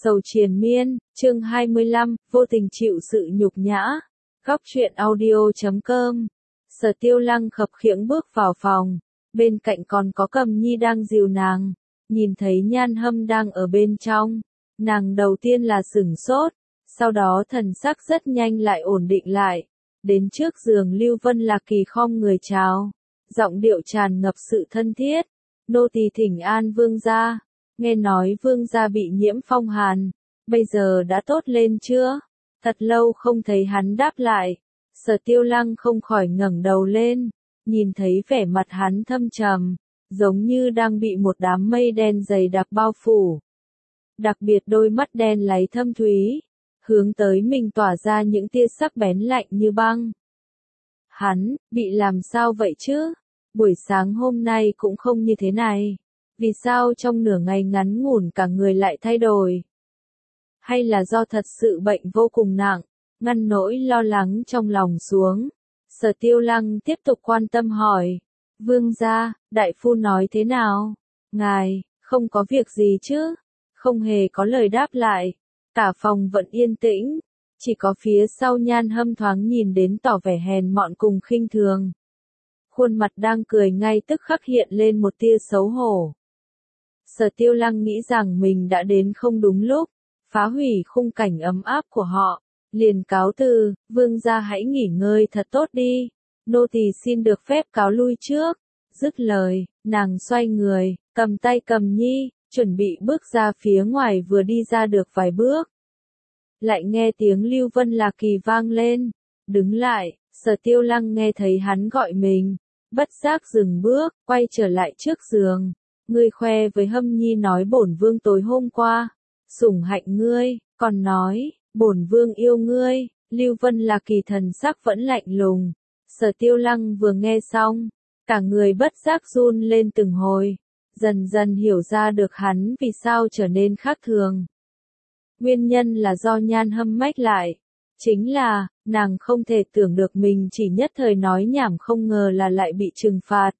Sầu triền miên, chương 25, vô tình chịu sự nhục nhã. Góc truyện audio.com. Sở Tiêu Lăng khập khiễng bước vào phòng, bên cạnh còn có Cầm Nhi đang dìu nàng, nhìn thấy Nhan Hâm đang ở bên trong, nàng đầu tiên là sửng sốt, sau đó thần sắc rất nhanh lại ổn định lại, đến trước giường Lưu Vân Lạc Kỳ khom người chào, giọng điệu tràn ngập sự thân thiết, nô tỳ thỉnh an vương gia. Nghe nói vương gia bị nhiễm phong hàn, bây giờ đã tốt lên chưa? Thật lâu không thấy hắn đáp lại. Sở Tiêu Lăng không khỏi ngẩng đầu lên, nhìn thấy vẻ mặt hắn thâm trầm, giống như đang bị một đám mây đen dày đặc bao phủ. Đặc biệt đôi mắt đen láy thâm thúy, hướng tới mình tỏa ra những tia sắc bén lạnh như băng. Hắn, bị làm sao vậy chứ? Buổi sáng hôm nay cũng không như thế này. Vì sao trong nửa ngày ngắn ngủn cả người lại thay đổi? Hay là do thật sự bệnh vô cùng nặng, ngăn nỗi lo lắng trong lòng xuống? Sở Tiêu Lăng tiếp tục quan tâm hỏi. Vương gia, đại phu nói thế nào? Ngài, không có việc gì chứ? Không hề có lời đáp lại. Cả phòng vẫn yên tĩnh, chỉ có phía sau Nhan Hâm thoáng nhìn đến tỏ vẻ hèn mọn cùng khinh thường. Khuôn mặt đang cười ngay tức khắc hiện lên một tia xấu hổ. Sở Tiêu Lăng nghĩ rằng mình đã đến không đúng lúc, phá hủy khung cảnh ấm áp của họ, liền cáo từ, vương gia hãy nghỉ ngơi thật tốt đi, nô tỳ xin được phép cáo lui trước. Dứt lời, nàng xoay người, cầm tay Cầm Nhi, chuẩn bị bước ra phía ngoài vừa đi ra được vài bước. Lại nghe tiếng Lưu Vân Lạc Kỳ vang lên, đứng lại, Sở Tiêu Lăng nghe thấy hắn gọi mình, bất giác dừng bước, quay trở lại trước giường. Ngươi khoe với Hâm Nhi nói bổn vương tối hôm qua, sủng hạnh ngươi, còn nói, bổn vương yêu ngươi. Lưu Vân Lạc Kỳ thần sắc vẫn lạnh lùng. Sở Tiêu Lăng vừa nghe xong, cả người bất giác run lên từng hồi, dần dần hiểu ra được hắn vì sao trở nên khác thường. Nguyên nhân là do Nhan Hâm mách lại, chính là, nàng không thể tưởng được mình chỉ nhất thời nói nhảm không ngờ là lại bị trừng phạt.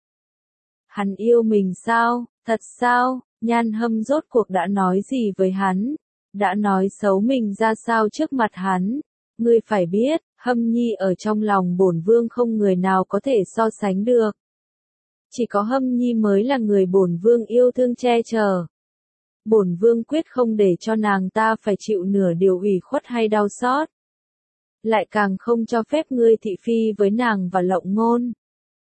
Hắn yêu mình sao? Thật sao? Nhan Hâm rốt cuộc đã nói gì với hắn? Đã nói xấu mình ra sao trước mặt hắn? Ngươi phải biết, Hâm Nhi ở trong lòng bổn vương không người nào có thể so sánh được. Chỉ có Hâm Nhi mới là người bổn vương yêu thương che chở. Bổn vương quyết không để cho nàng ta phải chịu nửa điều ủy khuất hay đau xót. Lại càng không cho phép ngươi thị phi với nàng và Lộng Ngôn.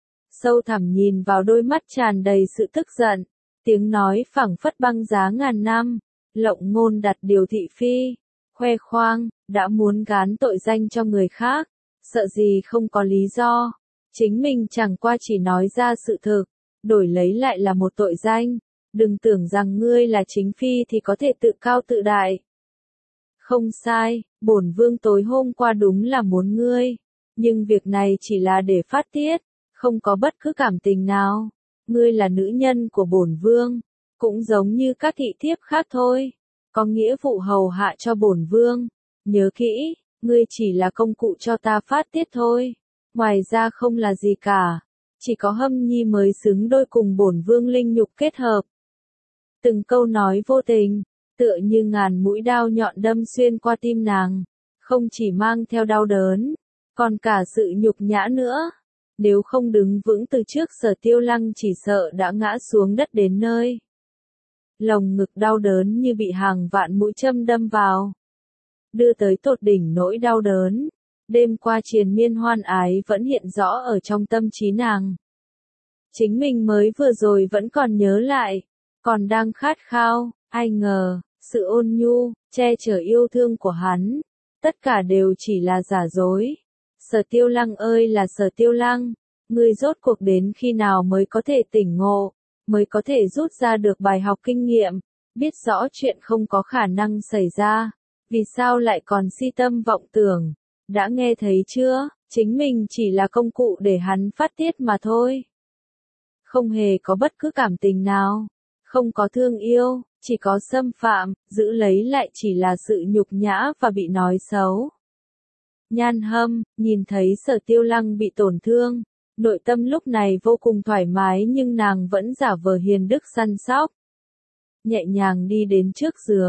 Sâu thẳm nhìn vào đôi mắt tràn đầy sự tức giận, tiếng nói phảng phất băng giá ngàn năm. Lộng Ngôn đặt điều thị phi, khoe khoang, đã muốn gán tội danh cho người khác, sợ gì không có lý do. Chính mình chẳng qua chỉ nói ra sự thực, đổi lấy lại là một tội danh. Đừng tưởng rằng ngươi là chính phi thì có thể tự cao tự đại. Không sai, bổn vương tối hôm qua đúng là muốn ngươi, nhưng việc này chỉ là để phát tiết, không có bất cứ cảm tình nào. Ngươi là nữ nhân của bổn vương, cũng giống như các thị thiếp khác thôi, có nghĩa vụ hầu hạ cho bổn vương. Nhớ kỹ, ngươi chỉ là công cụ cho ta phát tiết thôi, ngoài ra không là gì cả. Chỉ có Hâm Nhi mới xứng đôi cùng bổn vương linh nhục kết hợp. Từng câu nói vô tình, tựa như ngàn mũi đao nhọn đâm xuyên qua tim nàng, không chỉ mang theo đau đớn, còn cả sự nhục nhã nữa. Nếu không đứng vững từ trước Sở Tiêu Lăng chỉ sợ đã ngã xuống đất đến nơi. Lồng ngực đau đớn như bị hàng vạn mũi châm đâm vào, đưa tới tột đỉnh nỗi đau đớn. Đêm qua triền miên hoan ái vẫn hiện rõ ở trong tâm trí nàng. Chính mình mới vừa rồi vẫn còn nhớ lại, còn đang khát khao, ai ngờ, sự ôn nhu, che chở yêu thương của hắn, tất cả đều chỉ là giả dối. Sở Tiêu Lăng ơi là Sở Tiêu Lăng, ngươi rốt cuộc đến khi nào mới có thể tỉnh ngộ, mới có thể rút ra được bài học kinh nghiệm, biết rõ chuyện không có khả năng xảy ra, vì sao lại còn si tâm vọng tưởng? Đã nghe thấy chưa, chính mình chỉ là công cụ để hắn phát tiết mà thôi. Không hề có bất cứ cảm tình nào, không có thương yêu, chỉ có xâm phạm, giữ lấy lại chỉ là sự nhục nhã và bị nói xấu. Nhan Hâm, nhìn thấy Sở Tiêu Lăng bị tổn thương, nội tâm lúc này vô cùng thoải mái nhưng nàng vẫn giả vờ hiền đức săn sóc. Nhẹ nhàng đi đến trước giường,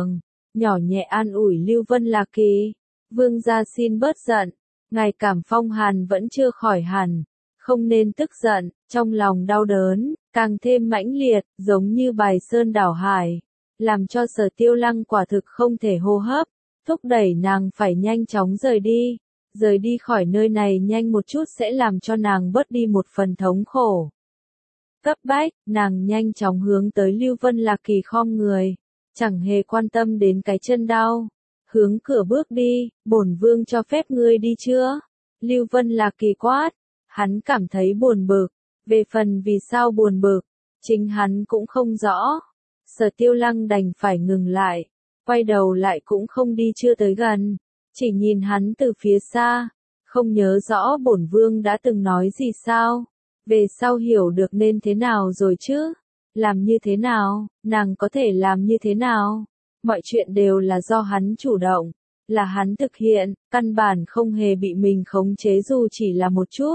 nhỏ nhẹ an ủi Lưu Vân Lạc Kỳ. Vương gia xin bớt giận, ngài cảm phong hàn vẫn chưa khỏi hẳn, không nên tức giận, trong lòng đau đớn, càng thêm mãnh liệt, giống như bài sơn đảo hải, làm cho Sở Tiêu Lăng quả thực không thể hô hấp, thúc đẩy nàng phải nhanh chóng rời đi khỏi nơi này nhanh một chút sẽ làm cho nàng bớt đi một phần thống khổ. Cấp bách, nàng nhanh chóng hướng tới Lưu Vân Lạc Kỳ khom người, chẳng hề quan tâm đến cái chân đau, hướng cửa bước đi, bổn vương cho phép ngươi đi chưa? Lưu Vân Lạc Kỳ quát, hắn cảm thấy buồn bực, về phần vì sao buồn bực, chính hắn cũng không rõ. Sở Tiêu Lăng đành phải ngừng lại, quay đầu lại cũng không đi chưa tới gần, chỉ nhìn hắn từ phía xa, không nhớ rõ bổn vương đã từng nói gì sao, về sau hiểu được nên thế nào rồi chứ, làm như thế nào, nàng có thể làm như thế nào, mọi chuyện đều là do hắn chủ động, là hắn thực hiện, căn bản không hề bị mình khống chế dù chỉ là một chút.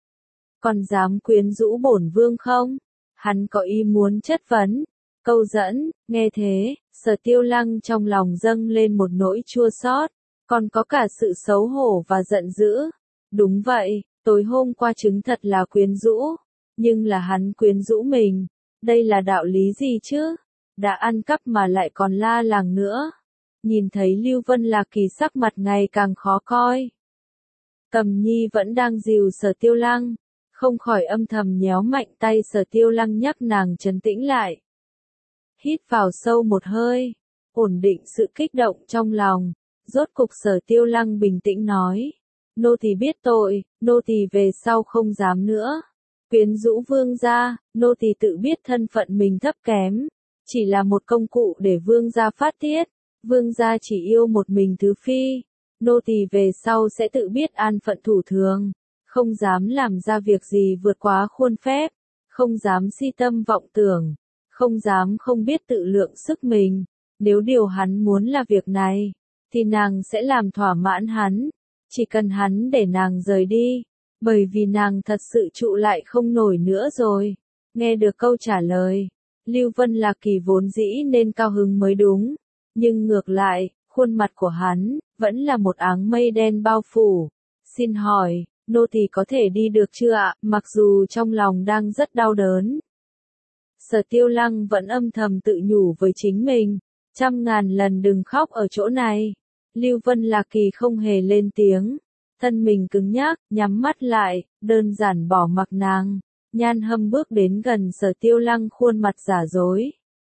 Còn dám quyến rũ bổn vương không? Hắn có ý muốn chất vấn, câu dẫn, nghe thế, Sở Tiêu Lăng trong lòng dâng lên một nỗi chua xót, còn có cả sự xấu hổ và giận dữ. Đúng vậy, tối hôm qua chứng thật là quyến rũ, nhưng là hắn quyến rũ mình, đây là đạo lý gì chứ? Đã ăn cắp mà lại còn la làng nữa. Nhìn thấy Lưu Vân Lạc Kỳ sắc mặt ngày càng khó coi. Cầm Nhi vẫn đang dìu Sở Tiêu Lăng, không khỏi âm thầm nhéo mạnh tay Sở Tiêu Lăng nhắc nàng trấn tĩnh lại. Hít vào sâu một hơi, ổn định sự kích động trong lòng, rốt cục Sở Tiêu Lăng bình tĩnh nói. Nô tỳ biết tội, nô tỳ về sau không dám nữa. Quyến rũ vương gia, nô tỳ tự biết thân phận mình thấp kém, chỉ là một công cụ để vương gia phát tiết. Vương gia chỉ yêu một mình thứ phi, nô tỳ về sau sẽ tự biết an phận thủ thường, không dám làm ra việc gì vượt quá khuôn phép, không dám si tâm vọng tưởng, không dám không biết tự lượng sức mình. Nếu điều hắn muốn là việc này, thì nàng sẽ làm thỏa mãn hắn, chỉ cần hắn để nàng rời đi, bởi vì nàng thật sự trụ lại không nổi nữa rồi. Nghe được câu trả lời, Lưu Vân Lạc Kỳ vốn dĩ nên cao hứng mới đúng. Nhưng ngược lại, khuôn mặt của hắn, vẫn là một áng mây đen bao phủ. Xin hỏi, nô tỳ có thể đi được chưa ạ, mặc dù trong lòng đang rất đau đớn. Sở Tiêu Lăng vẫn âm thầm tự nhủ với chính mình, 100.000 lần đừng khóc ở chỗ này. Lưu Vân Lạc Kỳ không hề lên tiếng, thân mình cứng nhắc, nhắm mắt lại, đơn giản bỏ mặc nàng. Nhan Hâm bước đến gần Sở Tiêu Lăng khuôn mặt giả dối.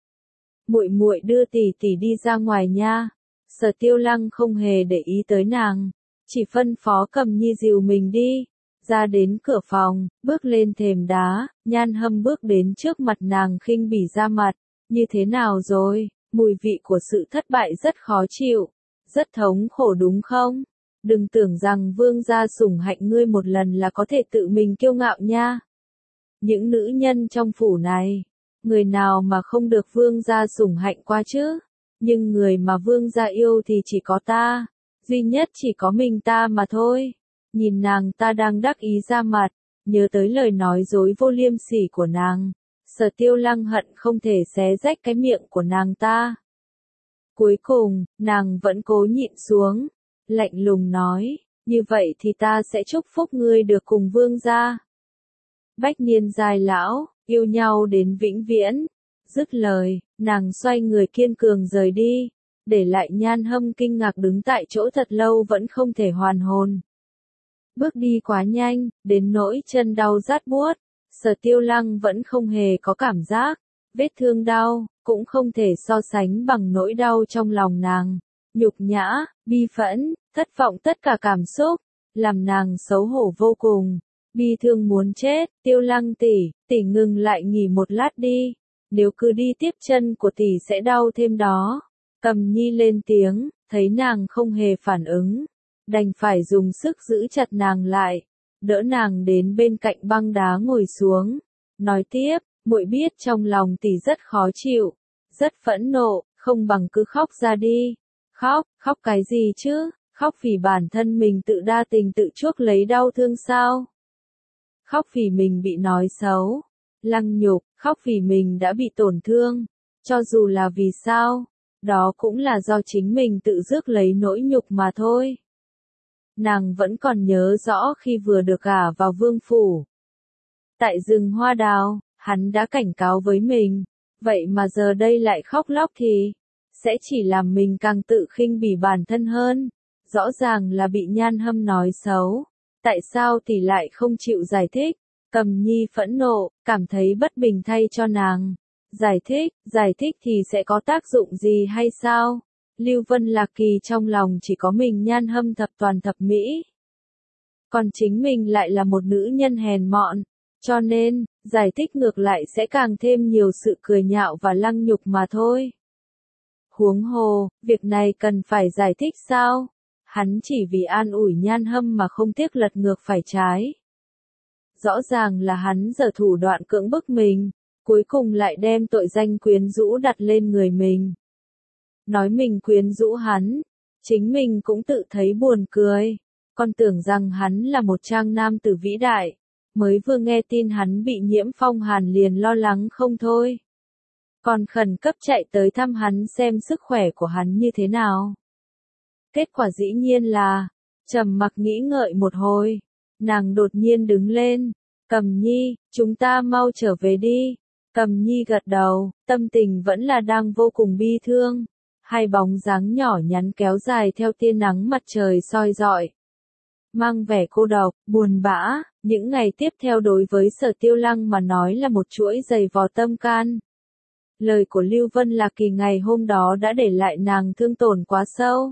Muội muội đưa tỷ tỷ đi ra ngoài nha. Sở Tiêu Lăng không hề để ý tới nàng, chỉ phân phó Cầm Nhi dìu mình đi. Ra đến cửa phòng, bước lên thềm đá, Nhan Hâm bước đến trước mặt nàng khinh bỉ ra mặt. Như thế nào rồi? Mùi vị của sự thất bại rất khó chịu, rất thống khổ đúng không? Đừng tưởng rằng vương gia sủng hạnh ngươi một lần là có thể tự mình kiêu ngạo nha. Những nữ nhân trong phủ này, người nào mà không được vương gia sủng hạnh qua chứ? Nhưng người mà vương gia yêu thì chỉ có ta, duy nhất chỉ có mình ta mà thôi. Nhìn nàng ta đang đắc ý ra mặt, nhớ tới lời nói dối vô liêm sỉ của nàng, Sở Tiêu Lăng hận không thể xé rách cái miệng của nàng ta. Cuối cùng, nàng vẫn cố nhịn xuống, lạnh lùng nói, như vậy thì ta sẽ chúc phúc ngươi được cùng vương gia. Bách niên dài lão, yêu nhau đến vĩnh viễn. Dứt lời, nàng xoay người kiên cường rời đi, để lại Nhan Hâm kinh ngạc đứng tại chỗ thật lâu vẫn không thể hoàn hồn. Bước đi quá nhanh, đến nỗi chân đau rát buốt, Sở Tiêu Lăng vẫn không hề có cảm giác, vết thương đau, cũng không thể so sánh bằng nỗi đau trong lòng nàng. Nhục nhã, bi phẫn, thất vọng tất cả cảm xúc, làm nàng xấu hổ vô cùng. Bi thương muốn chết, Tiêu Lăng tỷ ngừng lại nghỉ một lát đi, nếu cứ đi tiếp chân của tỷ sẽ đau thêm đó. Cầm Nhi lên tiếng, thấy nàng không hề phản ứng, đành phải dùng sức giữ chặt nàng lại, đỡ nàng đến bên cạnh băng đá ngồi xuống, nói tiếp, muội biết trong lòng tỷ rất khó chịu, rất phẫn nộ, không bằng cứ khóc ra đi. Khóc cái gì chứ, khóc vì bản thân mình tự đa tình tự chuốc lấy đau thương sao? Khóc vì mình bị nói xấu, lăng nhục, khóc vì mình đã bị tổn thương, cho dù là vì sao, đó cũng là do chính mình tự rước lấy nỗi nhục mà thôi. Nàng vẫn còn nhớ rõ khi vừa được gả vào vương phủ. Tại rừng hoa đào, hắn đã cảnh cáo với mình, vậy mà giờ đây lại khóc lóc thì sẽ chỉ làm mình càng tự khinh bỉ bản thân hơn. Rõ ràng là bị Nhan Hâm nói xấu, tại sao thì lại không chịu giải thích? Cầm Nhi phẫn nộ, cảm thấy bất bình thay cho nàng. Giải thích thì sẽ có tác dụng gì hay sao? Lưu Vân Lạc Kỳ trong lòng chỉ có mình Nhan Hâm thập toàn thập mỹ. Còn chính mình lại là một nữ nhân hèn mọn, cho nên, giải thích ngược lại sẽ càng thêm nhiều sự cười nhạo và lăng nhục mà thôi. Huống hồ, việc này cần phải giải thích sao? Hắn chỉ vì an ủi Nhan Hâm mà không tiếc lật ngược phải trái. Rõ ràng là hắn giở thủ đoạn cưỡng bức mình, cuối cùng lại đem tội danh quyến rũ đặt lên người mình. Nói mình quyến rũ hắn, chính mình cũng tự thấy buồn cười, còn tưởng rằng hắn là một trang nam tử vĩ đại, mới vừa nghe tin hắn bị nhiễm phong hàn liền lo lắng không thôi. Còn khẩn cấp chạy tới thăm hắn xem sức khỏe của hắn như thế nào. Kết quả dĩ nhiên là, trầm mặc nghĩ ngợi một hồi, nàng đột nhiên đứng lên, Cầm Nhi, chúng ta mau trở về đi. Cầm Nhi gật đầu, tâm tình vẫn là đang vô cùng bi thương. Hai bóng dáng nhỏ nhắn kéo dài theo tia nắng mặt trời soi rọi. Mang vẻ cô độc, buồn bã, những ngày tiếp theo đối với Sở Tiêu Lăng mà nói là một chuỗi giày vò tâm can. Lời của Lưu Vân Lạc Kỳ ngày hôm đó đã để lại nàng thương tổn quá sâu.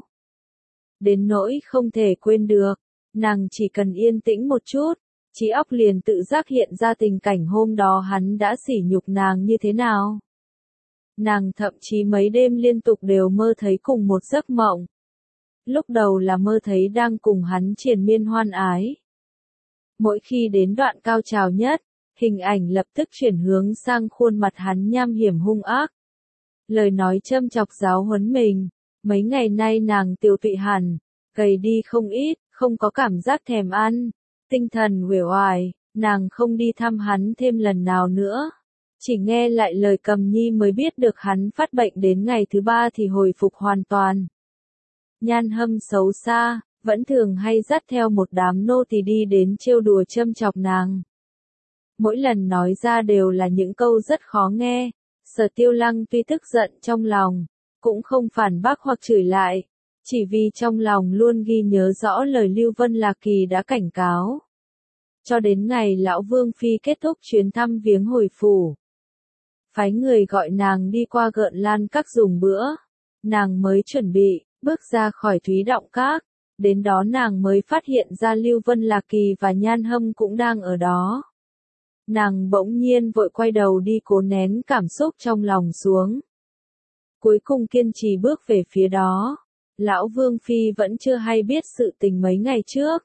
Đến nỗi không thể quên được, nàng chỉ cần yên tĩnh một chút, trí óc liền tự giác hiện ra tình cảnh hôm đó hắn đã sỉ nhục nàng như thế nào. Nàng thậm chí mấy đêm liên tục đều mơ thấy cùng một giấc mộng. Lúc đầu là mơ thấy đang cùng hắn triền miên hoan ái. Mỗi khi đến đoạn cao trào nhất, hình ảnh lập tức chuyển hướng sang khuôn mặt hắn nham hiểm hung ác. Lời nói châm chọc giáo huấn mình, mấy ngày nay nàng tiêu tụy hẳn, gầy đi không ít, không có cảm giác thèm ăn, tinh thần uể oải, nàng không đi thăm hắn thêm lần nào nữa. Chỉ nghe lại lời Cầm Nhi mới biết được hắn phát bệnh đến ngày thứ 3 thì hồi phục hoàn toàn. Nhan Hâm xấu xa, vẫn thường hay dắt theo một đám nô tỳ đi đến trêu đùa châm chọc nàng. Mỗi lần nói ra đều là những câu rất khó nghe. Sở Tiêu Lăng tuy tức giận trong lòng, cũng không phản bác hoặc chửi lại, chỉ vì trong lòng luôn ghi nhớ rõ lời Lưu Vân Lạc Kỳ đã cảnh cáo. Cho đến ngày lão Vương Phi kết thúc chuyến thăm viếng hồi phủ, phái người gọi nàng đi qua Gợn Lan Các dùng bữa, nàng mới chuẩn bị, bước ra khỏi Thúy Động Các, đến đó nàng mới phát hiện ra Lưu Vân Lạc Kỳ và Nhan Hâm cũng đang ở đó. Nàng bỗng nhiên vội quay đầu đi cố nén cảm xúc trong lòng xuống. Cuối cùng kiên trì bước về phía đó. Lão Vương Phi vẫn chưa hay biết sự tình mấy ngày trước.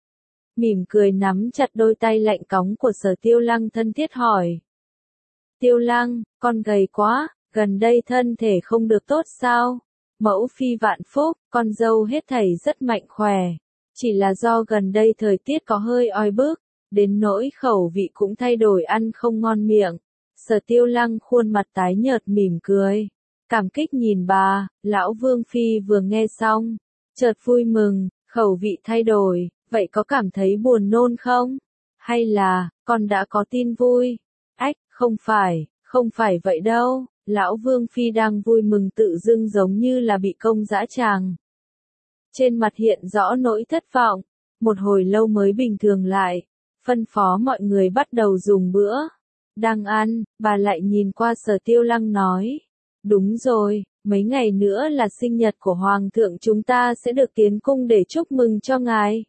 Mỉm cười nắm chặt đôi tay lạnh cóng của Sở Tiêu Lăng thân thiết hỏi. Tiêu Lăng, con gầy quá, gần đây thân thể không được tốt sao? Mẫu Phi vạn phúc, con dâu hết thảy rất mạnh khỏe. Chỉ là do gần đây thời tiết có hơi oi bức, đến nỗi khẩu vị cũng thay đổi ăn không ngon miệng. Sở Tiêu Lăng khuôn mặt tái nhợt mỉm cười. Cảm kích nhìn bà, lão Vương Phi vừa nghe xong, chợt vui mừng, khẩu vị thay đổi, vậy có cảm thấy buồn nôn không? Hay là, con đã có tin vui? Ách, không phải vậy đâu, lão Vương Phi đang vui mừng tự dưng giống như là bị công dã tràng. Trên mặt hiện rõ nỗi thất vọng, một hồi lâu mới bình thường lại, phân phó mọi người bắt đầu dùng bữa. Đang ăn, bà lại nhìn qua Sở Tiêu Lăng nói. Đúng rồi, mấy ngày nữa là sinh nhật của Hoàng thượng chúng ta sẽ được tiến cung để chúc mừng cho ngài.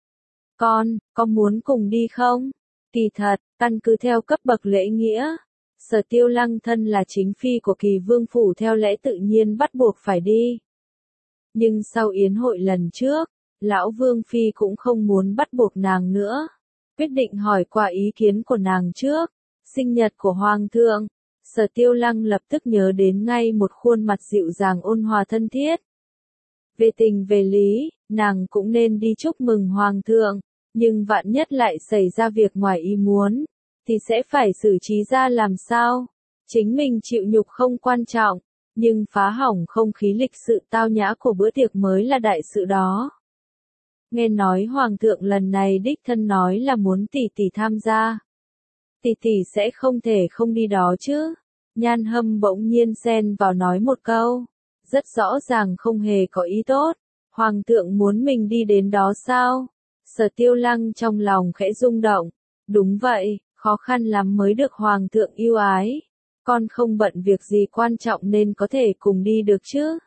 Con muốn cùng đi không? Kỳ thật, căn cứ theo cấp bậc lễ nghĩa, Sở Tiêu Lăng thân là chính phi của Kỳ Vương phủ theo lẽ tự nhiên bắt buộc phải đi. Nhưng sau yến hội lần trước, lão Vương Phi cũng không muốn bắt buộc nàng nữa. Quyết định hỏi qua ý kiến của nàng trước. Sinh nhật của Hoàng thượng. Sở Tiêu Lăng lập tức nhớ đến ngay một khuôn mặt dịu dàng ôn hòa thân thiết. Về tình về lý, nàng cũng nên đi chúc mừng Hoàng thượng, nhưng vạn nhất lại xảy ra việc ngoài ý muốn, thì sẽ phải xử trí ra làm sao? Chính mình chịu nhục không quan trọng, nhưng phá hỏng không khí lịch sự tao nhã của bữa tiệc mới là đại sự đó. Nghe nói hoàng thượng lần này đích thân nói là muốn tỷ tỷ tham gia. Tỷ tỷ sẽ không thể không đi đó chứ? Nhan Hâm bỗng nhiên xen vào nói một câu, rất rõ ràng không hề có ý tốt. Hoàng thượng muốn mình đi đến đó sao? Sở Tiêu Lăng trong lòng khẽ rung động. Đúng vậy, khó khăn lắm mới được hoàng thượng yêu ái. Con không bận việc gì quan trọng nên có thể cùng đi được chứ?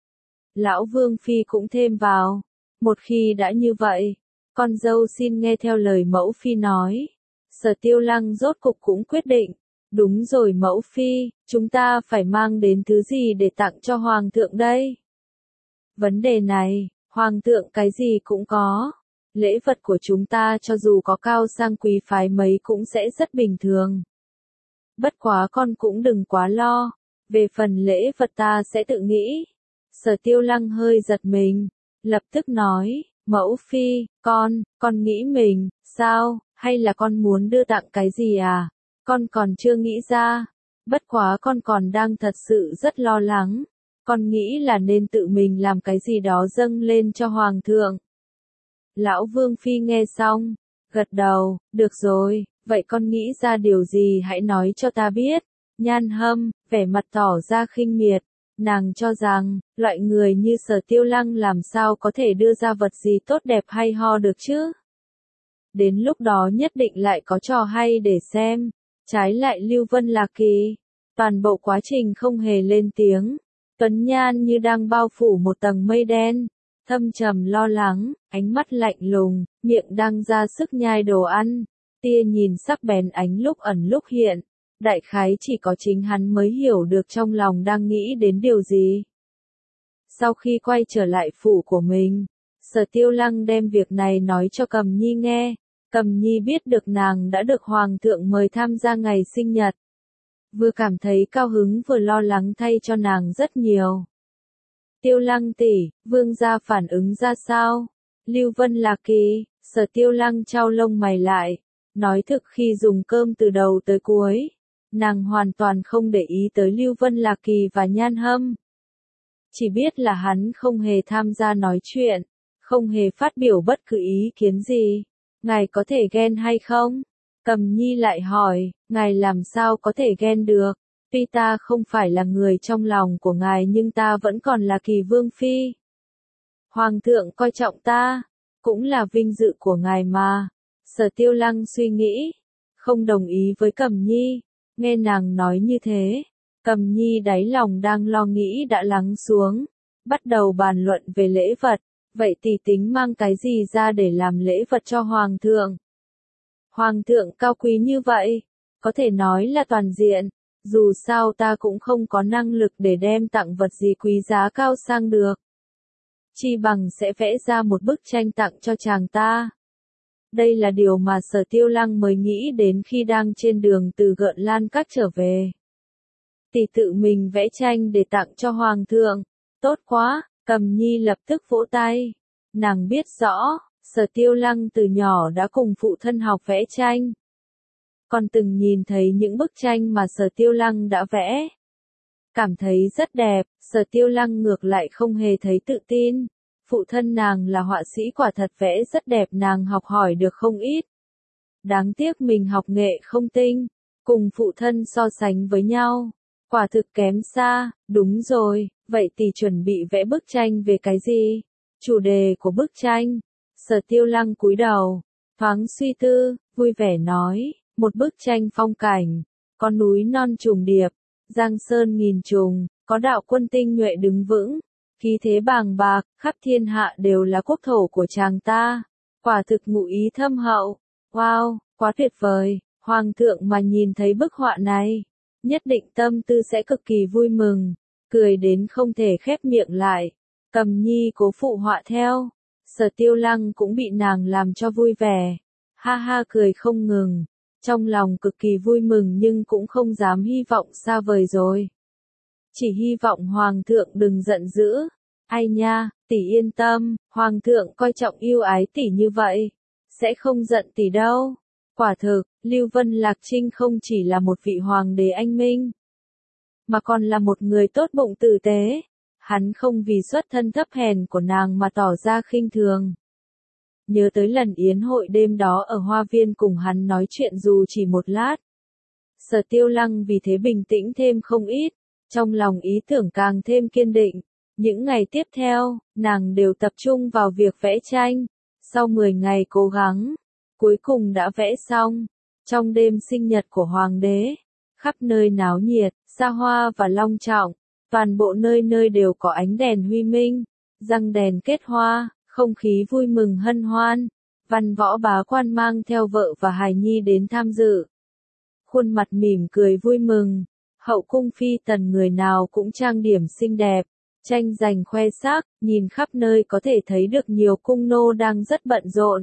Lão Vương Phi cũng thêm vào. Một khi đã như vậy, con dâu xin nghe theo lời mẫu phi nói. Sở Tiêu Lăng rốt cục cũng quyết định. Đúng rồi mẫu phi, chúng ta phải mang đến thứ gì để tặng cho hoàng thượng đây? Vấn đề này, hoàng thượng cái gì cũng có. Lễ vật của chúng ta cho dù có cao sang quý phái mấy cũng sẽ rất bình thường. Bất quá con cũng đừng quá lo, về phần lễ vật ta sẽ tự nghĩ. Sở Tiêu Lăng hơi giật mình, lập tức nói, mẫu phi, con nghĩ mình, sao, hay là con muốn đưa tặng cái gì à? Con còn chưa nghĩ ra, bất quá con còn đang thật sự rất lo lắng. Con nghĩ là nên tự mình làm cái gì đó dâng lên cho hoàng thượng. Lão Vương Phi nghe xong, gật đầu, được rồi, vậy con nghĩ ra điều gì hãy nói cho ta biết. Nhan Hâm, vẻ mặt tỏ ra khinh miệt, nàng cho rằng, loại người như Sở Tiêu Lăng làm sao có thể đưa ra vật gì tốt đẹp hay ho được chứ. Đến lúc đó nhất định lại có trò hay để xem. Trái lại Lưu Vân Lạc Kỳ, toàn bộ quá trình không hề lên tiếng. Tuấn Nhan như đang bao phủ một tầng mây đen, thâm trầm lo lắng, ánh mắt lạnh lùng, miệng đang ra sức nhai đồ ăn, tia nhìn sắc bén ánh lúc ẩn lúc hiện, đại khái chỉ có chính hắn mới hiểu được trong lòng đang nghĩ đến điều gì. Sau khi quay trở lại phủ của mình, Sở Tiêu Lăng đem việc này nói cho Cầm Nhi nghe. Cầm Nhi biết được nàng đã được hoàng thượng mời tham gia ngày sinh nhật. Vừa cảm thấy cao hứng vừa lo lắng thay cho nàng rất nhiều. Tiêu Lăng tỷ, vương gia phản ứng ra sao? Lưu Vân Lạc Kỳ, Sở Tiêu Lăng chau lông mày lại, nói thực khi dùng cơm từ đầu tới cuối, nàng hoàn toàn không để ý tới Lưu Vân Lạc Kỳ và Nhan Hâm. Chỉ biết là hắn không hề tham gia nói chuyện, không hề phát biểu bất cứ ý kiến gì. Ngài có thể ghen hay không? Cầm Nhi lại hỏi, ngài làm sao có thể ghen được? Tuy ta không phải là người trong lòng của ngài nhưng ta vẫn còn là Kỳ Vương Phi. Hoàng thượng coi trọng ta, cũng là vinh dự của ngài mà. Sở Tiêu Lăng suy nghĩ, không đồng ý với Cầm Nhi. Nghe nàng nói như thế, Cầm Nhi đáy lòng đang lo nghĩ đã lắng xuống, bắt đầu bàn luận về lễ vật. Vậy tỷ tính mang cái gì ra để làm lễ vật cho hoàng thượng? Hoàng thượng cao quý như vậy, có thể nói là toàn diện, dù sao ta cũng không có năng lực để đem tặng vật gì quý giá cao sang được. Chi bằng sẽ vẽ ra một bức tranh tặng cho chàng ta. Đây là điều mà Sở Tiêu Lăng mới nghĩ đến khi đang trên đường từ Gợn Lan Các trở về. Tỷ tự mình vẽ tranh để tặng cho hoàng thượng, tốt quá. Cầm Nhi lập tức vỗ tay. Nàng biết rõ, Sở Tiêu Lăng từ nhỏ đã cùng phụ thân học vẽ tranh. Còn từng nhìn thấy những bức tranh mà Sở Tiêu Lăng đã vẽ. Cảm thấy rất đẹp, Sở Tiêu Lăng ngược lại không hề thấy tự tin. Phụ thân nàng là họa sĩ quả thật vẽ rất đẹp, nàng học hỏi được không ít. Đáng tiếc mình học nghệ không tinh, cùng phụ thân so sánh với nhau. Quả thực kém xa, đúng rồi, vậy tỷ chuẩn bị vẽ bức tranh về cái gì? Chủ đề của bức tranh? Sở Tiêu Lăng cúi đầu, thoáng suy tư, vui vẻ nói, một bức tranh phong cảnh, có núi non trùng điệp, giang sơn nghìn trùng, có đạo quân tinh nhuệ đứng vững, khí thế bàng bạc, khắp thiên hạ đều là quốc thổ của chàng ta. Quả thực ngụ ý thâm hậu. Wow, quá tuyệt vời, hoàng thượng mà nhìn thấy bức họa này, nhất định tâm tư sẽ cực kỳ vui mừng, cười đến không thể khép miệng lại. Cầm Nhi cố phụ họa theo, Sở Tiêu Lăng cũng bị nàng làm cho vui vẻ, ha ha cười không ngừng, trong lòng cực kỳ vui mừng nhưng cũng không dám hy vọng xa vời rồi. Chỉ hy vọng hoàng thượng đừng giận dữ. Ai nha, tỷ yên tâm, hoàng thượng coi trọng yêu ái tỷ như vậy, sẽ không giận tỷ đâu. Quả thực, Lưu Vân Lạc Trinh không chỉ là một vị hoàng đế anh minh, mà còn là một người tốt bụng tử tế. Hắn không vì xuất thân thấp hèn của nàng mà tỏ ra khinh thường. Nhớ tới lần yến hội đêm đó ở hoa viên cùng hắn nói chuyện dù chỉ một lát. Sở Tiêu Lăng vì thế bình tĩnh thêm không ít, trong lòng ý tưởng càng thêm kiên định. Những ngày tiếp theo, nàng đều tập trung vào việc vẽ tranh. Sau 10 ngày cố gắng, cuối cùng đã vẽ xong. Trong đêm sinh nhật của hoàng đế, khắp nơi náo nhiệt, xa hoa và long trọng, toàn bộ nơi nơi đều có ánh đèn huy minh, răng đèn kết hoa, không khí vui mừng hân hoan. Văn Võ bá quan mang theo vợ và hài nhi đến tham dự. Khuôn mặt mỉm cười vui mừng, hậu cung phi tần người nào cũng trang điểm xinh đẹp, tranh giành khoe sắc, nhìn khắp nơi có thể thấy được nhiều cung nô đang rất bận rộn.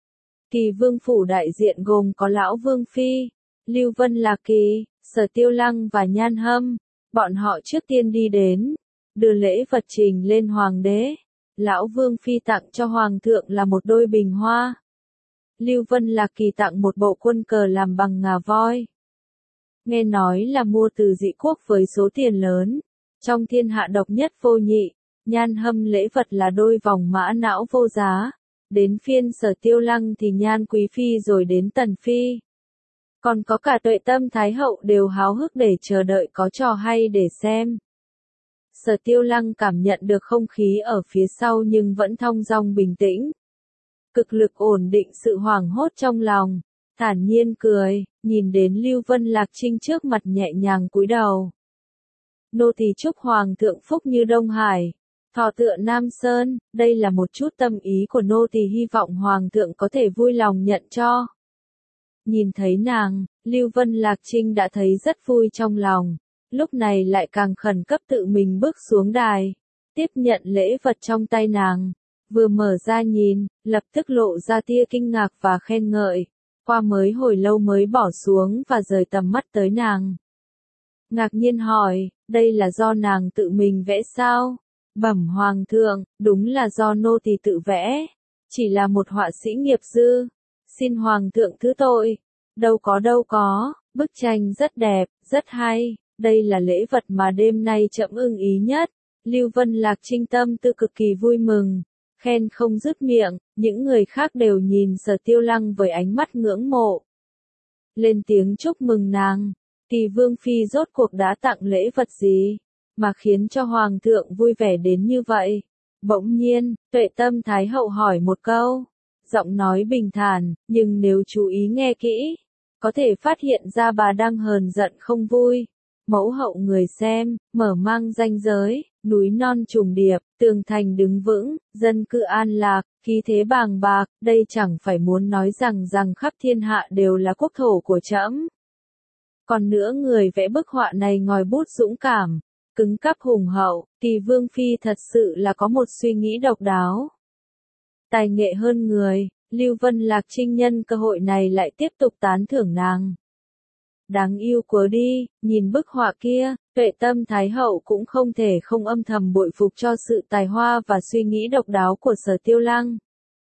Kỳ vương phủ đại diện gồm có Lão Vương Phi, Lưu Vân Lạc Kỳ, Sở Tiêu Lăng và Nhan Hâm. Bọn họ trước tiên đi đến, đưa lễ vật trình lên hoàng đế. Lão Vương Phi tặng cho hoàng thượng là một đôi bình hoa. Lưu Vân Lạc Kỳ tặng một bộ quân cờ làm bằng ngà voi. Nghe nói là mua từ dị quốc với số tiền lớn. Trong thiên hạ độc nhất vô nhị, Nhan Hâm lễ vật là đôi vòng mã não vô giá. Đến phiên Sở Tiêu Lăng thì Nhan Quý Phi rồi đến Tần Phi. Còn có cả Tuệ Tâm Thái Hậu đều háo hức để chờ đợi có trò hay để xem. Sở Tiêu Lăng cảm nhận được không khí ở phía sau nhưng vẫn thong dong bình tĩnh. Cực lực ổn định sự hoảng hốt trong lòng, thản nhiên cười, nhìn đến Lưu Vân Lạc Trinh trước mặt nhẹ nhàng cúi đầu. Nô tỳ chúc hoàng thượng phúc như Đông Hải, thọ tựa Nam Sơn, đây là một chút tâm ý của nô tỳ hy vọng hoàng thượng có thể vui lòng nhận cho. Nhìn thấy nàng, Lưu Vân Lạc Trinh đã thấy rất vui trong lòng, lúc này lại càng khẩn cấp tự mình bước xuống đài, tiếp nhận lễ vật trong tay nàng, vừa mở ra nhìn, lập tức lộ ra tia kinh ngạc và khen ngợi, qua mới hồi lâu mới bỏ xuống và rời tầm mắt tới nàng. Ngạc nhiên hỏi, đây là do nàng tự mình vẽ sao? Bẩm hoàng thượng, đúng là do nô tỳ tự vẽ, chỉ là một họa sĩ nghiệp dư, xin hoàng thượng thứ tội. Đâu có, bức tranh rất đẹp, rất hay, đây là lễ vật mà đêm nay trẫm ưng ý nhất. Lưu Vân Lạc Trinh tâm tư cực kỳ vui mừng, khen không dứt miệng, những người khác đều nhìn Sở Tiêu Lăng với ánh mắt ngưỡng mộ. Lên tiếng chúc mừng nàng, Kỳ Vương Phi rốt cuộc đã tặng lễ vật gì, mà khiến cho Hoàng thượng vui vẻ đến như vậy. Bỗng nhiên, Tuệ Tâm Thái Hậu hỏi một câu, giọng nói bình thản, nhưng nếu chú ý nghe kỹ, có thể phát hiện ra bà đang hờn giận không vui. Mẫu hậu người xem, mở mang ranh giới, núi non trùng điệp, tường thành đứng vững, dân cư an lạc, khí thế bàng bạc, đây chẳng phải muốn nói rằng khắp thiên hạ đều là quốc thổ của trẫm. Còn nữa người vẽ bức họa này ngòi bút dũng cảm, cứng cáp hùng hậu, Kỳ Vương Phi thật sự là có một suy nghĩ độc đáo. Tài nghệ hơn người, Lưu Vân Lạc Trinh nhân cơ hội này lại tiếp tục tán thưởng nàng. Đáng yêu quá đi, nhìn bức họa kia, Tuệ Tâm Thái Hậu cũng không thể không âm thầm bội phục cho sự tài hoa và suy nghĩ độc đáo của Sở Tiêu Lăng.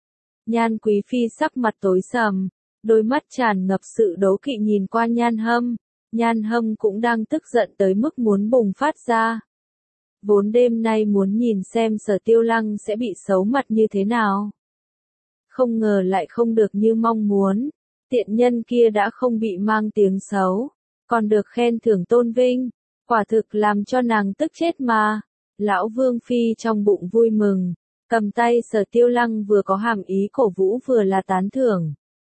Nhan Quý Phi sắc mặt tối sầm, đôi mắt tràn ngập sự đố kỵ nhìn qua Nhan Hâm. Nhan Hâm cũng đang tức giận tới mức muốn bùng phát ra. Vốn đêm nay muốn nhìn xem Sở Tiêu Lăng sẽ bị xấu mặt như thế nào. Không ngờ lại không được như mong muốn. Tiện nhân kia đã không bị mang tiếng xấu, còn được khen thưởng tôn vinh, quả thực làm cho nàng tức chết mà. Lão Vương Phi trong bụng vui mừng, cầm tay Sở Tiêu Lăng vừa có hàm ý cổ vũ vừa là tán thưởng.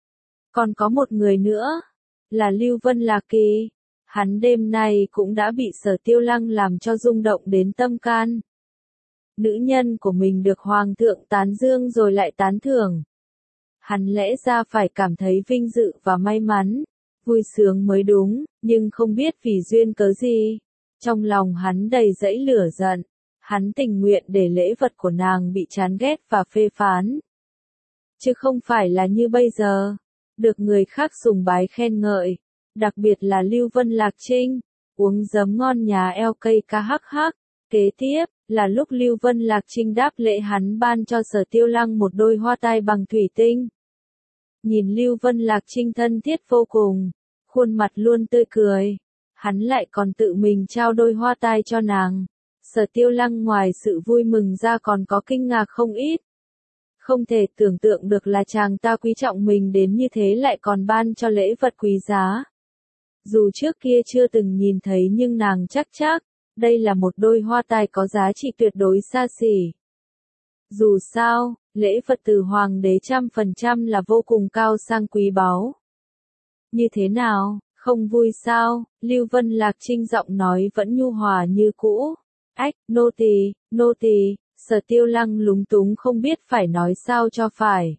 Còn có một người nữa, là Lưu Vân Lạc Kỳ, hắn đêm nay cũng đã bị Sở Tiêu Lăng làm cho rung động đến tâm can. Nữ nhân của mình được Hoàng thượng tán dương rồi lại tán thưởng. Hắn lẽ ra phải cảm thấy vinh dự và may mắn, vui sướng mới đúng, nhưng không biết vì duyên cớ gì. Trong lòng hắn đầy dẫy lửa giận, hắn tình nguyện để lễ vật của nàng bị chán ghét và phê phán. Chứ không phải là như bây giờ, được người khác sùng bái khen ngợi, đặc biệt là Lưu Vân Lạc Trinh, uống giấm ngon nhà eo cây ca hắc hắc. Kế tiếp, là lúc Lưu Vân Lạc Trinh đáp lễ hắn ban cho Sở Tiêu Lăng một đôi hoa tai bằng thủy tinh. Nhìn Lưu Vân Lạc Trinh thân thiết vô cùng, khuôn mặt luôn tươi cười. hắn lại còn tự mình trao đôi hoa tai cho nàng. Sở Tiêu Lăng ngoài sự vui mừng ra còn có kinh ngạc không ít. Không thể tưởng tượng được là chàng ta quý trọng mình đến như thế lại còn ban cho lễ vật quý giá. Dù trước kia chưa từng nhìn thấy nhưng nàng chắc, đây là một đôi hoa tai có giá trị tuyệt đối xa xỉ. Dù sao, lễ vật từ hoàng đế 100% là vô cùng cao sang quý báu. Như thế nào, không vui sao? Lưu Vân Lạc Trinh giọng nói vẫn nhu hòa như cũ. Ách, nô tỳ. Sở Tiêu Lăng lúng túng không biết phải nói sao cho phải.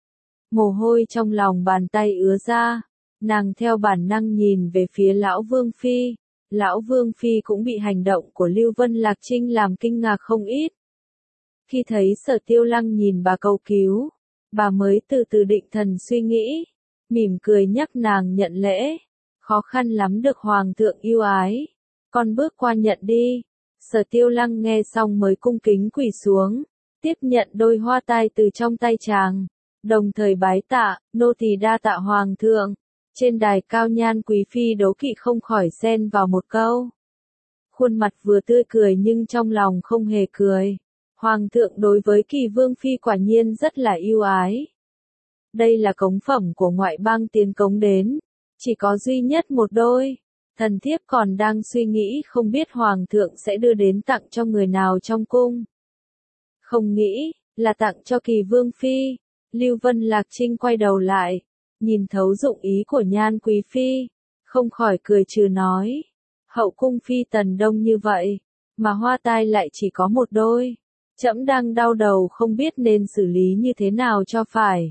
Mồ hôi trong lòng bàn tay ứa ra, nàng theo bản năng nhìn về phía lão Vương Phi. Lão Vương Phi cũng bị hành động của Lưu Vân Lạc Trinh làm kinh ngạc không ít. Khi thấy Sở Tiêu Lăng nhìn bà cầu cứu, bà mới từ từ định thần suy nghĩ, mỉm cười nhắc nàng nhận lễ. Khó khăn lắm được Hoàng thượng yêu ái, con bước qua nhận đi. Sở Tiêu Lăng nghe xong mới cung kính quỳ xuống, tiếp nhận đôi hoa tai từ trong tay chàng, đồng thời bái tạ, nô tỳ đa tạ Hoàng thượng. Trên đài cao Nhan Quý Phi đố kỵ không khỏi xen vào một câu. Khuôn mặt vừa tươi cười nhưng trong lòng không hề cười. Hoàng thượng đối với Kỳ Vương Phi quả nhiên rất là yêu ái. Đây là cống phẩm của ngoại bang tiến cống đến, chỉ có duy nhất một đôi. Thần thiếp còn đang suy nghĩ không biết Hoàng thượng sẽ đưa đến tặng cho người nào trong cung. Không nghĩ, là tặng cho Kỳ Vương Phi. Lưu Vân Lạc Trinh quay đầu lại, nhìn thấu dụng ý của Nhan Quý Phi, không khỏi cười trừ nói. Hậu cung phi tần đông như vậy, mà hoa tai lại chỉ có một đôi. Trẫm đang đau đầu không biết nên xử lý như thế nào cho phải.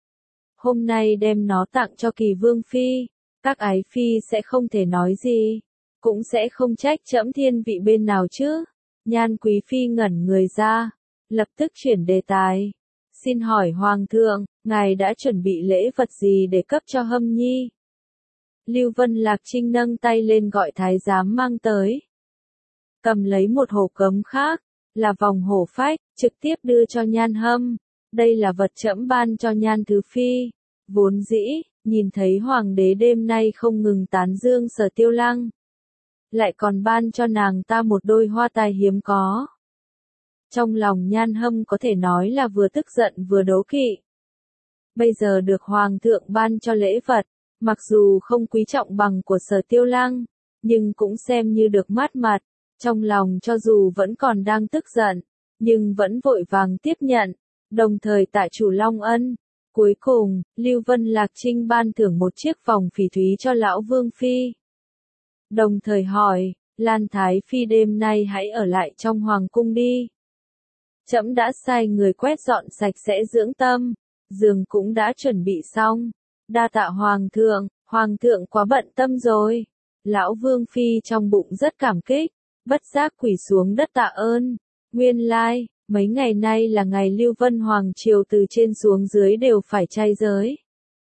Hôm nay đem nó tặng cho Kỳ Vương Phi, các ái phi sẽ không thể nói gì, cũng sẽ không trách trẫm thiên vị bên nào chứ. Nhan Quý Phi ngẩn người ra, lập tức chuyển đề tài. Xin hỏi Hoàng thượng, ngài đã chuẩn bị lễ vật gì để cấp cho Hâm Nhi? Lưu Vân Lạc Trinh nâng tay lên gọi thái giám mang tới. Cầm lấy một hộp gấm khác, là vòng hổ phách, trực tiếp đưa cho Nhan Hâm. Đây là vật trẫm ban cho Nhan Thứ Phi. Vốn dĩ, nhìn thấy Hoàng đế đêm nay không ngừng tán dương Sở Tiêu Lăng, lại còn ban cho nàng ta một đôi hoa tai hiếm có. Trong lòng Nhan Hâm có thể nói là vừa tức giận vừa đố kỵ. Bây giờ được Hoàng thượng ban cho lễ vật, mặc dù không quý trọng bằng của Sở Tiêu Lăng, nhưng cũng xem như được mát mặt. Trong lòng cho dù vẫn còn đang tức giận, nhưng vẫn vội vàng tiếp nhận, đồng thời tạ chủ Long ân. Cuối cùng, Lưu Vân Lạc Trinh ban thưởng một chiếc vòng phỉ thúy cho lão Vương Phi. Đồng thời hỏi, Lan Thái Phi đêm nay hãy ở lại trong Hoàng cung đi. Trẫm đã sai người quét dọn sạch sẽ dưỡng tâm, giường cũng đã chuẩn bị xong. Đa tạ Hoàng thượng quá bận tâm rồi. Lão Vương Phi trong bụng rất cảm kích, bất giác quỳ xuống đất tạ ơn. Nguyên lai, mấy ngày nay là ngày Lưu Vân Hoàng triều từ trên xuống dưới đều phải trai giới.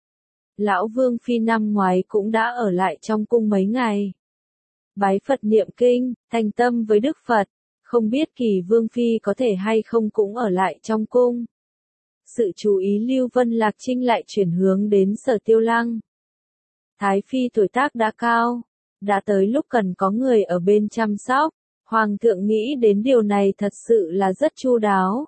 Lão Vương Phi năm ngoái cũng đã ở lại trong cung mấy ngày. Bái Phật niệm kinh, thành tâm với Đức Phật, không biết Kỳ Vương Phi có thể hay không cũng ở lại trong cung. Sự chú ý Lưu Vân Lạc Trinh lại chuyển hướng đến Sở Tiêu Lăng. Thái Phi tuổi tác đã cao, đã tới lúc cần có người ở bên chăm sóc. Hoàng thượng nghĩ đến điều này thật sự là rất chu đáo.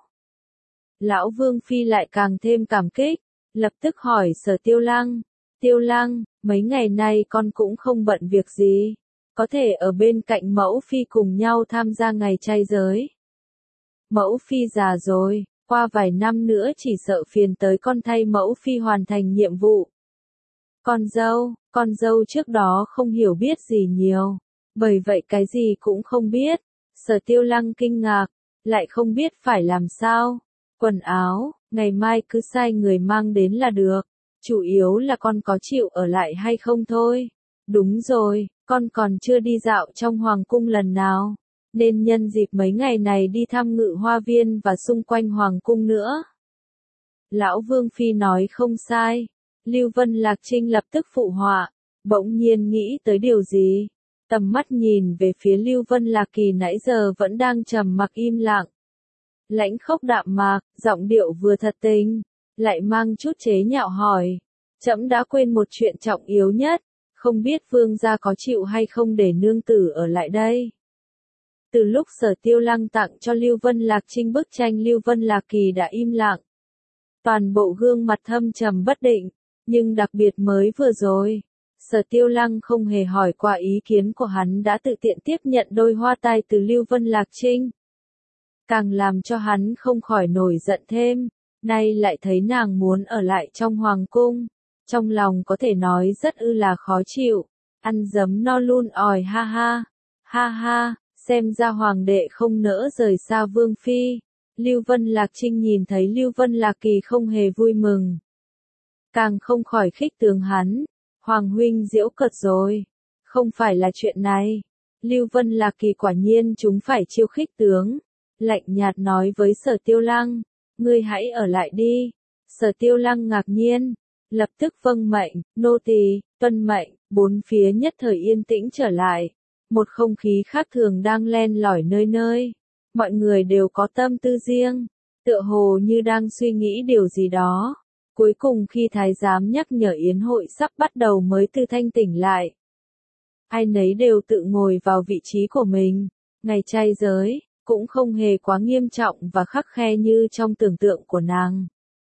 Lão Vương Phi lại càng thêm cảm kích, lập tức hỏi Sở Tiêu Lăng. Tiêu Lăng, mấy ngày nay con cũng không bận việc gì, có thể ở bên cạnh mẫu Phi cùng nhau tham gia ngày trai giới. Mẫu Phi già rồi, qua vài năm nữa chỉ sợ phiền tới con thay mẫu Phi hoàn thành nhiệm vụ. Con dâu trước đó không hiểu biết gì nhiều, bởi vậy cái gì cũng không biết. Sở Tiêu Lăng kinh ngạc, lại không biết phải làm sao. Quần áo, ngày mai cứ sai người mang đến là được, chủ yếu là con có chịu ở lại hay không thôi. Đúng rồi, con còn chưa đi dạo trong Hoàng cung lần nào, nên nhân dịp mấy ngày này đi thăm Ngự Hoa Viên và xung quanh Hoàng cung nữa. Lão Vương Phi nói không sai. Lưu Vân Lạc Trinh lập tức phụ họa, bỗng nhiên nghĩ tới điều gì. Tầm mắt nhìn về phía Lưu Vân Lạc Kỳ nãy giờ vẫn đang trầm mặc im lặng. Lãnh khốc đạm mạc, giọng điệu vừa thật tình, lại mang chút chế nhạo hỏi. Trẫm đã quên một chuyện trọng yếu nhất, không biết vương gia có chịu hay không để nương tử ở lại đây. Từ lúc Sở Tiêu Lăng tặng cho Lưu Vân Lạc Trinh bức tranh Lưu Vân Lạc Kỳ đã im lặng. Toàn bộ gương mặt thâm trầm bất định, nhưng đặc biệt mới vừa rồi, Sở Tiêu Lăng không hề hỏi qua ý kiến của hắn đã tự tiện tiếp nhận đôi hoa tai từ Lưu Vân Lạc Trinh. Càng làm cho hắn không khỏi nổi giận thêm, nay lại thấy nàng muốn ở lại trong hoàng cung, trong lòng có thể nói rất là khó chịu, ăn dấm no luôn ỏi ha ha, xem ra hoàng đệ không nỡ rời xa vương phi. Lưu Vân Lạc Trinh nhìn thấy Lưu Vân Lạc Kỳ không hề vui mừng, càng không khỏi khích tướng hắn, hoàng huynh giễu cợt rồi, không phải là chuyện này. Lưu Vân Lạc Kỳ quả nhiên chúng phải chiêu khích tướng, lạnh nhạt nói với Sở Tiêu Lăng, ngươi hãy ở lại đi. Sở Tiêu Lăng ngạc nhiên, lập tức vâng mệnh, nô tỳ tuân mệnh. Bốn phía nhất thời yên tĩnh trở lại, một không khí khác thường đang len lỏi nơi nơi, mọi người đều có tâm tư riêng, tựa hồ như đang suy nghĩ điều gì đó. Cuối cùng khi thái giám nhắc nhở yến hội sắp bắt đầu mới từ thanh tỉnh lại. Ai nấy đều tự ngồi vào vị trí của mình, ngày trai giới cũng không hề quá nghiêm trọng và khắt khe như trong tưởng tượng của nàng.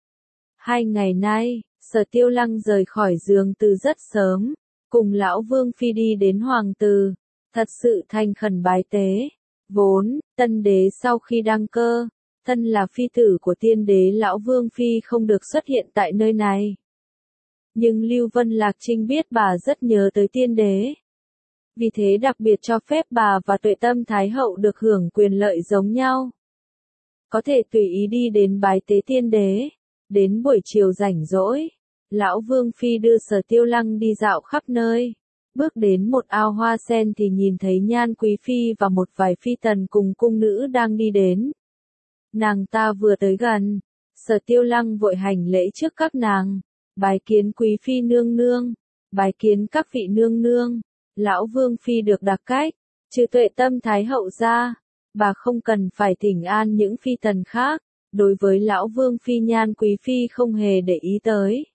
2 ngày nay, Sở Tiêu Lăng rời khỏi giường từ rất sớm, cùng lão Vương Phi đi đến hoàng từ, thật sự thành khẩn bái tế. Vốn, tân đế sau khi đăng cơ, thân là phi tử của tiên đế lão Vương Phi không được xuất hiện tại nơi này. Nhưng Lưu Vân Lạc Trinh biết bà rất nhớ tới tiên đế. Vì thế đặc biệt cho phép bà và Tuệ Tâm Thái Hậu được hưởng quyền lợi giống nhau. Có thể tùy ý đi đến bái tế tiên đế. Đến buổi chiều rảnh rỗi, lão Vương Phi đưa Sở Tiêu Lăng đi dạo khắp nơi. Bước đến một ao hoa sen thì nhìn thấy Nhan Quý Phi và một vài phi tần cùng cung nữ đang đi đến. Nàng ta vừa tới gần, Sở Tiêu Lăng vội hành lễ trước các nàng, bái kiến Quý Phi nương nương, bái kiến các vị nương nương. Lão Vương Phi được đặc cách, trừ Tuệ Tâm Thái Hậu ra, bà không cần phải thỉnh an những phi tần khác, đối với lão Vương Phi Nhan Quý Phi không hề để ý tới.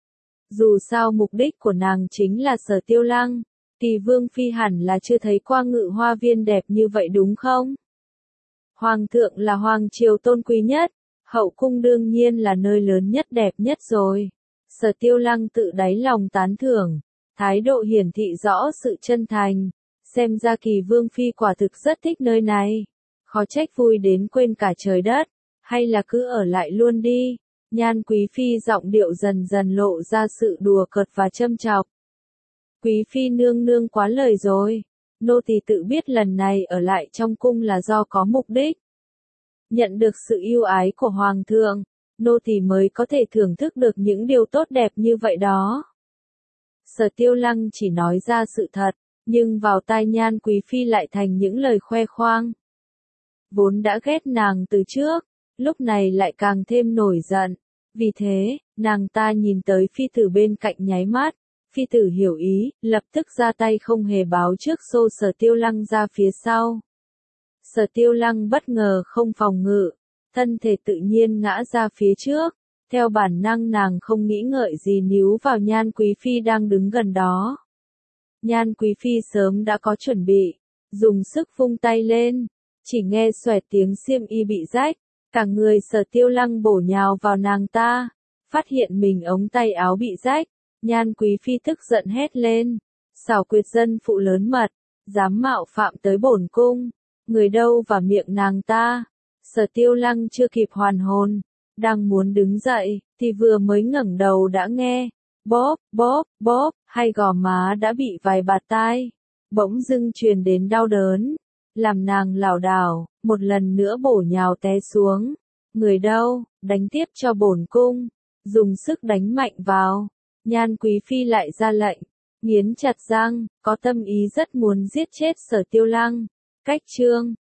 Dù sao mục đích của nàng chính là Sở Tiêu Lăng, thì Vương Phi hẳn là chưa thấy qua Ngự Hoa Viên đẹp như vậy đúng không? Hoàng thượng là hoàng triều tôn quý nhất, hậu cung đương nhiên là nơi lớn nhất đẹp nhất rồi. Sở Tiêu Lăng tự đáy lòng tán thưởng, thái độ hiển thị rõ sự chân thành, xem ra Kỳ Vương Phi quả thực rất thích nơi này. Khó trách vui đến quên cả trời đất, hay là cứ ở lại luôn đi. Nhan Quý Phi giọng điệu dần dần lộ ra sự đùa cợt và châm chọc. Quý Phi nương nương quá lời rồi, nô tỳ tự biết lần này ở lại trong cung là do có mục đích. Nhận được sự yêu ái của Hoàng thượng, nô tỳ mới có thể thưởng thức được những điều tốt đẹp như vậy đó. Sở Tiêu Lăng chỉ nói ra sự thật, nhưng vào tai Nhan Quý Phi lại thành những lời khoe khoang. Vốn đã ghét nàng từ trước, lúc này lại càng thêm nổi giận. Vì thế, nàng ta nhìn tới phi tử bên cạnh nháy mắt. Phi tử hiểu ý, lập tức ra tay không hề báo trước xô Sở Tiêu Lăng ra phía sau. Sở Tiêu Lăng bất ngờ không phòng ngự, thân thể tự nhiên ngã ra phía trước. Theo bản năng nàng không nghĩ ngợi gì níu vào Nhan Quý Phi đang đứng gần đó. Nhan Quý Phi sớm đã có chuẩn bị, dùng sức vung tay lên, chỉ nghe xoẹt tiếng xiêm y bị rách, cả người Sở Tiêu Lăng bổ nhào vào nàng ta, phát hiện mình ống tay áo bị rách, Nhan Quý Phi tức giận hét lên, xảo quyệt dân phụ lớn mật, dám mạo phạm tới bổn cung, người đâu vào miệng nàng ta. Sở Tiêu Lăng chưa kịp hoàn hồn, đang muốn đứng dậy, thì vừa mới ngẩng đầu đã nghe, bóp, bóp, bóp, hai gò má đã bị vài bạt tai, bỗng dưng truyền đến đau đớn, làm nàng lảo đảo, một lần nữa bổ nhào té xuống. Người đâu, đánh tiếp cho bổn cung, dùng sức đánh mạnh vào. Nhan Quý Phi lại ra lệnh, nghiến chặt răng, có tâm ý rất muốn giết chết Sở Tiêu Lăng. Cách chương